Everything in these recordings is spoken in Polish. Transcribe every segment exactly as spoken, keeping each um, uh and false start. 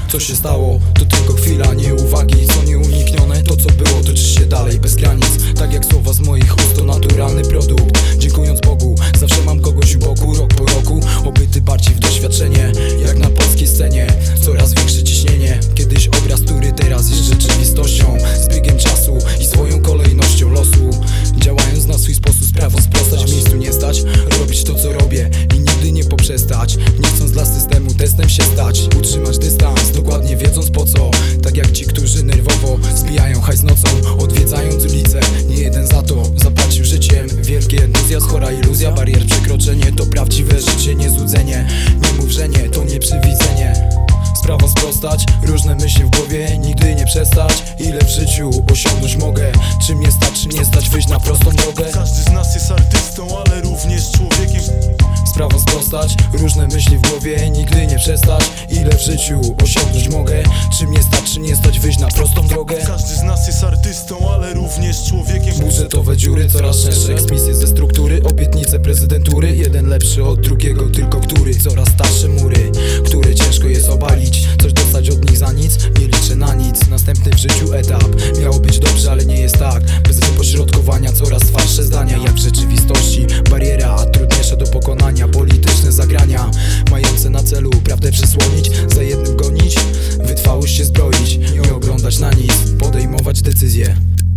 Co się stało, to tylko chwila nieuwagi. Co nieuniknione, to co było toczy się dalej bez granic. Tak jak słowa z moich ust to naturalny produkt. Dziękując Bogu, zawsze mam kogoś u boku. Rok po roku, obyty bardziej w doświadczenie. Jak na polskiej scenie, coraz większe ciśnienie. Kiedyś obraz, który teraz jest rzeczywistością. Z biegiem czasu i swoją kolejnością losu. Działając na swój sposób, sprawą sprostać. W miejscu nie stać, robić to co robię i nigdy nie poprzestać. Nie chcąc dla systemu testem się stać. Utrzymać dystans, dokładnie wiedząc po co. Tak jak ci, którzy nerwowo zbijają hajs nocą, odwiedzając ulicę. Nie jeden za to zapłacił życiem. Wielki entuzjazm, chora iluzja. Barier przekroczenie to prawdziwe życie, nie złudzenie. Nie mów, że nie, to nie przywidzenie. Sprawa sprostać, różne myśli w głowie, nigdy nie przestać. Ile w życiu osiągnąć mogę? Czy mnie stać, czy nie stać, wyjść na prostą drogę? Każdy z nas jest artystą, ale również człowiekiem. Sprawa sprostać, różne myśli w głowie, nigdy nie przestać. Ile w życiu osiągnąć mogę? Czy mnie stać, czy nie stać, wyjść na prostą drogę? Każdy z nas jest artystą, ale również człowiekiem. Budżetowe dziury, coraz częstsze eksmisje ze struktury. Obietnice prezydentury, jeden lepszy od drugiego, tylko który? Coraz starsze mury, które ciężko jest obalić. Coś dostać od nich za nic, nie liczę na nic. Następny w życiu etap, miało być dobrze, ale nie jest tak. Bez wypośrodkowania coraz falsze zdania. Jak w rzeczywistości bariera, a trudniejsza do pokonania. Polityczne zagrania, mające na celu prawdę przysłonić. Za jednym gonić, wytrwałość się zbroić. Nie oglądać na nic, podejmować decyzje.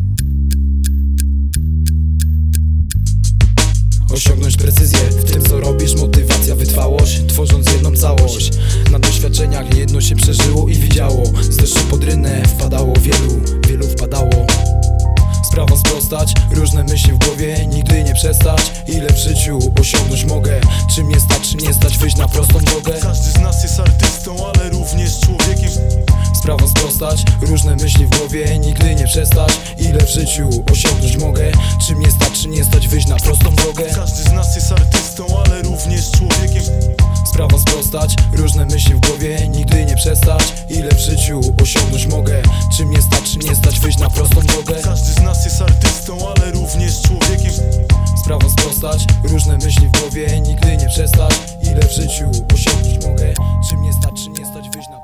Osiągnąć precyzję w tym co robisz, motywacja, wytrwałość. Tworząc jedną całość, na doświadczeniach jedno się przeżyło i widziało. Z deszczu pod rynę wpadało wielu, wielu wpadało. Sprawa sprostać, różne myśli w głowie, nigdy nie przestać. Ile w życiu osiągnąć mogę? Czy mnie stać, czy nie stać, wyjść na prostą drogę? Każdy z nas jest artystą, ale również człowiekiem. Sprawa sprostać, różne myśli w głowie, nigdy nie przestać. Ile w życiu osiągnąć mogę? Czy mnie stać, czy nie stać, wyjść na prostą drogę? Każdy z nas jest artystą, ale również człowiekiem. Sprawa sprostać, różne myśli w głowie, nigdy nie przestać. Ile w życiu osiągnąć mogę? Czy mnie stać, czy nie stać, wyjść na prostą drogę? Każdy z nas jest artystą, ale również człowiekiem. Sprawa sprostać, różne myśli w głowie, nigdy nie przestać. Ile w życiu osiągnąć mogę? Czy mnie stać, czy nie stać, wyjść na